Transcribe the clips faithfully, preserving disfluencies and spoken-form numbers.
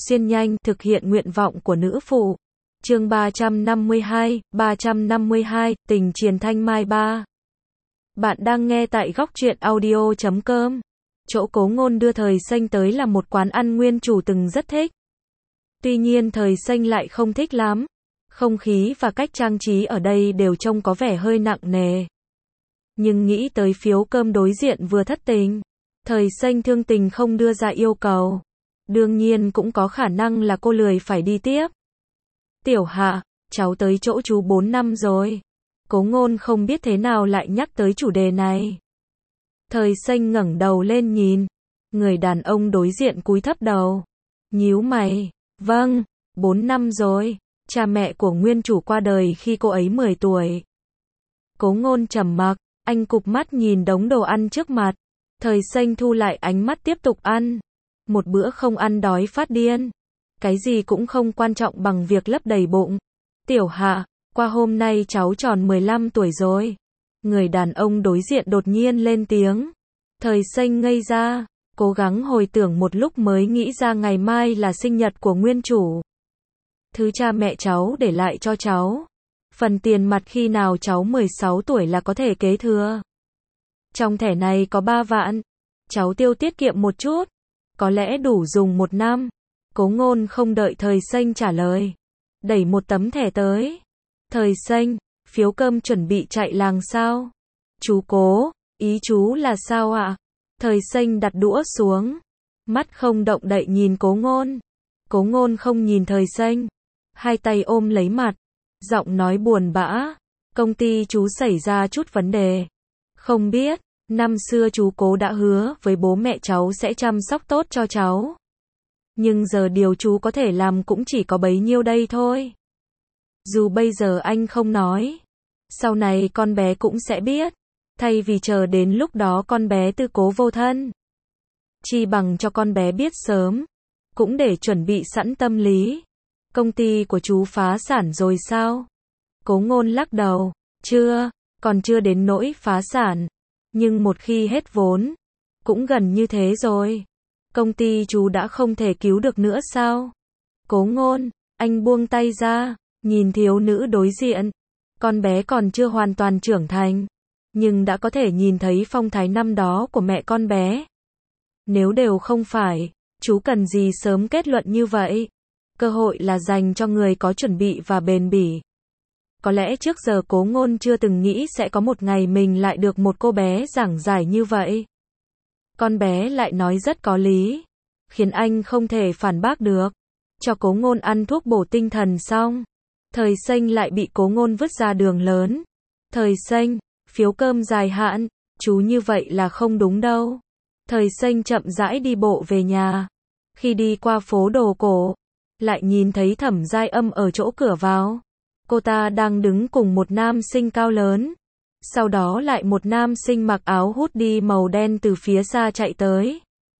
xuyên nhanh, thực hiện nguyện vọng của nữ phụ. Chương ba trăm năm mươi hai, ba trăm năm mươi hai, tình triền thanh mai ba. Bạn đang nghe tại góc truyện audio chấm com. Chỗ Cố Ngôn đưa Thời Xanh tới là một quán ăn nguyên chủ từng rất thích. Tuy nhiên Thời Xanh lại không thích lắm. Không khí và cách trang trí ở đây đều trông có vẻ hơi nặng nề. Nhưng nghĩ tới phiếu cơm đối diện vừa thất tình, Thời Xanh thương tình không đưa ra yêu cầu. Đương nhiên cũng có khả năng là cô lười phải đi tiếp. Tiểu Hạ, cháu tới chỗ chú bốn năm rồi. Cố Ngôn không biết thế nào lại nhắc tới chủ đề này. Thời Xanh ngẩng đầu lên nhìn. Người đàn ông đối diện cúi thấp đầu. Nhíu mày. Vâng, bốn năm rồi. Cha mẹ của nguyên chủ qua đời khi cô ấy mười tuổi. Cố Ngôn trầm mặc. Anh cụp mắt nhìn đống đồ ăn trước mặt. Thời Xanh thu lại ánh mắt tiếp tục ăn. Một bữa không ăn đói phát điên. Cái gì cũng không quan trọng bằng việc lấp đầy bụng. Tiểu Hạ, qua hôm nay cháu tròn mười lăm tuổi rồi. Người đàn ông đối diện đột nhiên lên tiếng. Thời Xanh ngây ra, cố gắng hồi tưởng một lúc mới nghĩ ra ngày mai là sinh nhật của nguyên chủ. Thứ cha mẹ cháu để lại cho cháu. Phần tiền mặt khi nào cháu mười sáu tuổi là có thể kế thừa. Trong thẻ này có ba vạn. Cháu tiêu tiết kiệm một chút. Có lẽ đủ dùng một năm. Cố Ngôn không đợi Thời Xanh trả lời. Đẩy một tấm thẻ tới. Thời Xanh, phiếu cơm chuẩn bị chạy làng sao? Chú Cố, ý chú là sao ạ? Thời Xanh đặt đũa xuống. Mắt không động đậy nhìn Cố Ngôn. Cố Ngôn không nhìn Thời Xanh. Hai tay ôm lấy mặt. Giọng nói buồn bã. Công ty chú xảy ra chút vấn đề. Không biết, năm xưa chú Cố đã hứa với bố mẹ cháu sẽ chăm sóc tốt cho cháu. Nhưng giờ điều chú có thể làm cũng chỉ có bấy nhiêu đây thôi. Dù bây giờ anh không nói, sau này con bé cũng sẽ biết. Thay vì chờ đến lúc đó con bé tư cố vô thân, chi bằng cho con bé biết sớm, cũng để chuẩn bị sẵn tâm lý. Công ty của chú phá sản rồi sao? Cố Ngôn lắc đầu. Chưa, còn chưa đến nỗi phá sản. Nhưng một khi hết vốn, cũng gần như thế rồi. Công ty chú đã không thể cứu được nữa sao? Cố Ngôn, anh buông tay ra, nhìn thiếu nữ đối diện. Con bé còn chưa hoàn toàn trưởng thành, nhưng đã có thể nhìn thấy phong thái năm đó của mẹ con bé. Nếu đều không phải, chú cần gì sớm kết luận như vậy? Cơ hội là dành cho người có chuẩn bị và bền bỉ. Có lẽ trước giờ Cố Ngôn chưa từng nghĩ sẽ có một ngày mình lại được một cô bé giảng giải như vậy. Con bé lại nói rất có lý, khiến anh không thể phản bác được. Cho Cố Ngôn ăn thuốc bổ tinh thần xong, Thời Xanh lại bị Cố Ngôn vứt ra đường lớn. Thời Xanh, phiếu cơm dài hạn, chú như vậy là không đúng đâu. Thời Xanh chậm rãi đi bộ về nhà. Khi đi qua phố đồ cổ, lại nhìn thấy Thẩm Giai Âm ở chỗ cửa vào. Cô ta đang đứng cùng một nam sinh cao lớn. Sau đó lại một nam sinh mặc áo hoodie màu đen từ phía xa chạy tới.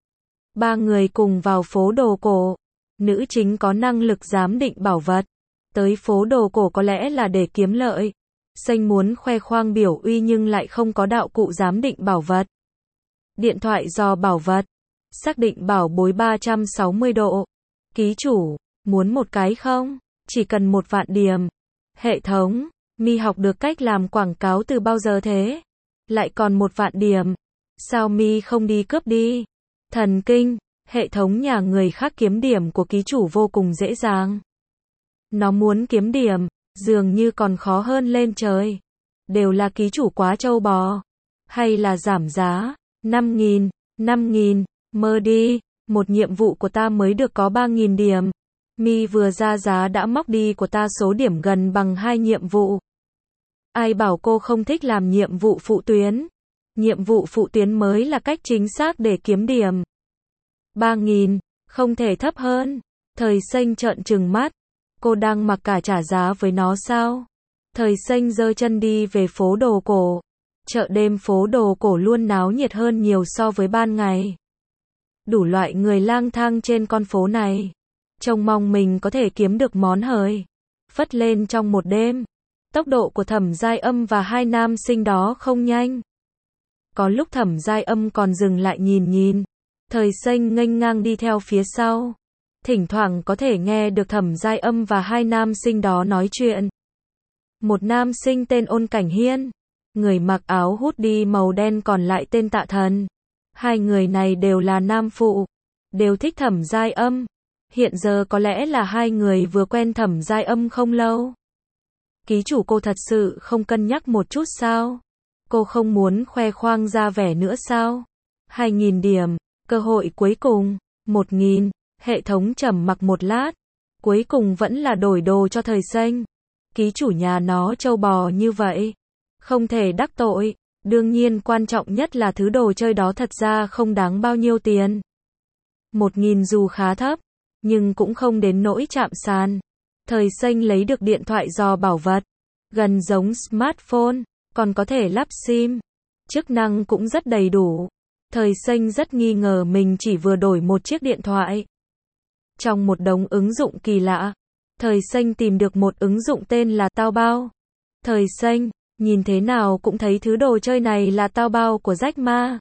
Ba người cùng vào phố đồ cổ. Nữ chính có năng lực giám định bảo vật. Tới phố đồ cổ có lẽ là để kiếm lợi. Xanh muốn khoe khoang biểu uy nhưng lại không có đạo cụ giám định bảo vật. Điện thoại dò bảo vật. Xác định bảo bối ba trăm sáu mươi độ. Ký chủ, muốn một cái không? Chỉ cần một vạn điểm. Hệ thống, mi học được cách làm quảng cáo từ bao giờ thế? Lại còn một vạn điểm. Sao mi không đi cướp đi? Thần kinh, hệ thống nhà người khác kiếm điểm của ký chủ vô cùng dễ dàng. Nó muốn kiếm điểm, dường như còn khó hơn lên trời. Đều là ký chủ quá trâu bò. Hay là giảm giá, năm nghìn, năm nghìn, mơ đi, một nhiệm vụ của ta mới được có ba nghìn điểm. Mi vừa ra giá đã móc đi của ta số điểm gần bằng hai nhiệm vụ. Ai bảo cô không thích làm nhiệm vụ phụ tuyến? Nhiệm vụ phụ tuyến mới là cách chính xác để kiếm điểm. ba nghìn, không thể thấp hơn. Thời Xanh trợn trừng mắt. Cô đang mặc cả trả giá với nó sao? Thời Xanh giơ chân đi về phố đồ cổ. Chợ đêm phố đồ cổ luôn náo nhiệt hơn nhiều so với ban ngày. Đủ loại người lang thang trên con phố này. Trông mong mình có thể kiếm được món hời. Phất lên trong một đêm. Tốc độ của Thẩm Giai Âm và hai nam sinh đó không nhanh. Có lúc Thẩm Giai Âm còn dừng lại nhìn nhìn. Thời Xanh nghênh ngang đi theo phía sau. thỉnh thoảng có thể nghe được Thẩm Giai Âm và hai nam sinh đó nói chuyện. Một nam sinh tên Ôn Cảnh Hiên, người mặc áo hoodie màu đen, còn lại tên Tạ Thần. Hai người này đều là nam phụ, đều thích Thẩm Giai Âm. Hiện giờ có lẽ là hai người vừa quen Thẩm Giai Âm không lâu. Ký chủ, cô thật sự không cân nhắc một chút sao? Cô không muốn khoe khoang ra vẻ nữa sao? hai nghìn điểm, cơ hội cuối cùng, một nghìn. Hệ thống trầm mặc một lát, cuối cùng vẫn là đổi đồ cho Thời Xanh. Ký chủ nhà nó trâu bò như vậy, không thể đắc tội. Đương nhiên quan trọng nhất là thứ đồ chơi đó thật ra không đáng bao nhiêu tiền. Một nghìn dù khá thấp, nhưng cũng không đến nỗi chạm sàn. Thời Xanh lấy được điện thoại dò bảo vật, gần giống smartphone, còn có thể lắp sim. Chức năng cũng rất đầy đủ. Thời Xanh rất nghi ngờ mình chỉ vừa đổi một chiếc điện thoại. Trong một đống ứng dụng kỳ lạ, Thời Xanh tìm được một ứng dụng tên là Taobao. Thời Xanh nhìn thế nào cũng thấy thứ đồ chơi này là Taobao của Jack Ma.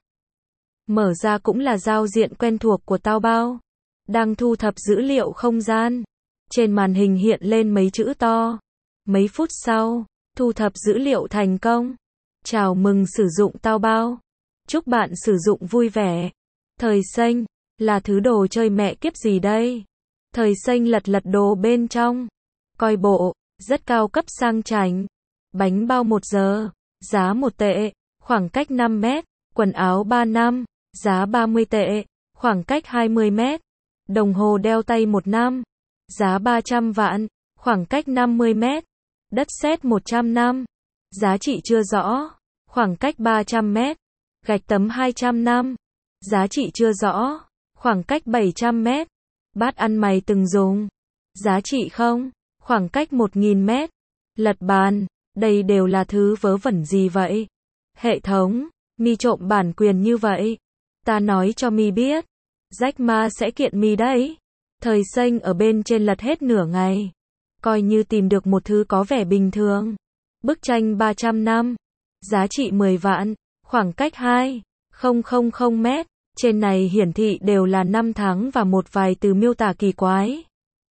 Mở ra cũng là giao diện quen thuộc của Taobao. Đang thu thập dữ liệu không gian. Trên màn hình hiện lên mấy chữ to. Mấy phút sau, thu thập dữ liệu thành công. Chào mừng sử dụng Taobao. Chúc bạn sử dụng vui vẻ. Thời Xanh, là thứ đồ chơi mẹ kiếp gì đây? Thời Xanh lật lật đồ bên trong. Coi bộ, rất cao cấp sang chảnh. Bánh bao một giờ, giá một tệ, khoảng cách năm mét. Quần áo ba năm, giá ba mươi tệ, khoảng cách hai mươi mét. Đồng hồ đeo tay một năm, giá ba trăm vạn, khoảng cách năm mươi mét. Đất sét một trăm năm, giá trị chưa rõ, khoảng cách ba trăm mét. Gạch tấm hai trăm năm, giá trị chưa rõ, khoảng cách bảy trăm mét. Bát ăn mày từng dùng, giá trị không, khoảng cách một nghìn mét. Lật bàn, đây đều là thứ vớ vẩn gì vậy? Hệ thống, mi trộm bản quyền như vậy. Ta nói cho mi biết, Jack Ma sẽ kiện mi đấy. Thời Xanh ở bên trên lật hết nửa ngày, coi như tìm được một thứ có vẻ bình thường. Bức tranh ba trăm năm, giá trị mười vạn, khoảng cách hai nghìn mét. Trên này hiển thị đều là năm tháng và một vài từ miêu tả kỳ quái.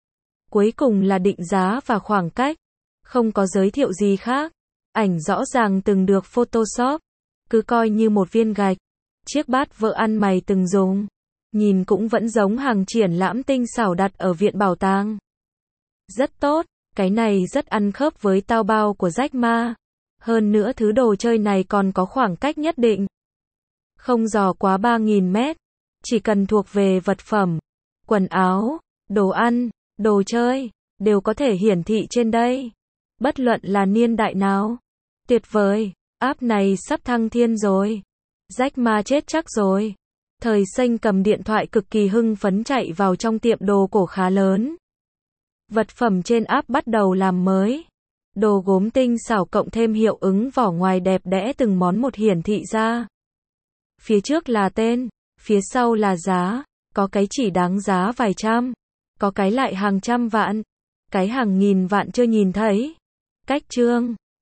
Cuối cùng là định giá và khoảng cách. Không có giới thiệu gì khác. Ảnh rõ ràng từng được Photoshop. Cứ coi như một viên gạch. Chiếc bát vợ ăn mày từng dùng. Nhìn cũng vẫn giống hàng triển lãm tinh xảo đặt ở viện bảo tàng. Rất tốt, cái này rất ăn khớp với Taobao của Jack Ma. Hơn nữa thứ đồ chơi này còn có khoảng cách nhất định. Không dò quá ba nghìn mét. Chỉ cần thuộc về vật phẩm, quần áo, đồ ăn, đồ chơi, đều có thể hiển thị trên đây. Bất luận là niên đại nào. Tuyệt vời, app này sắp thăng thiên rồi. Jack Ma chết chắc rồi. Thời Xanh cầm điện thoại cực kỳ hưng phấn chạy vào trong tiệm đồ cổ khá lớn. Vật phẩm trên app bắt đầu làm mới. Đồ gốm tinh xảo cộng thêm hiệu ứng vỏ ngoài đẹp đẽ từng món một hiển thị ra. Phía trước là tên, phía sau là giá, có cái chỉ đáng giá vài trăm, có cái lại hàng trăm vạn, cái hàng nghìn vạn chưa nhìn thấy. Cách chương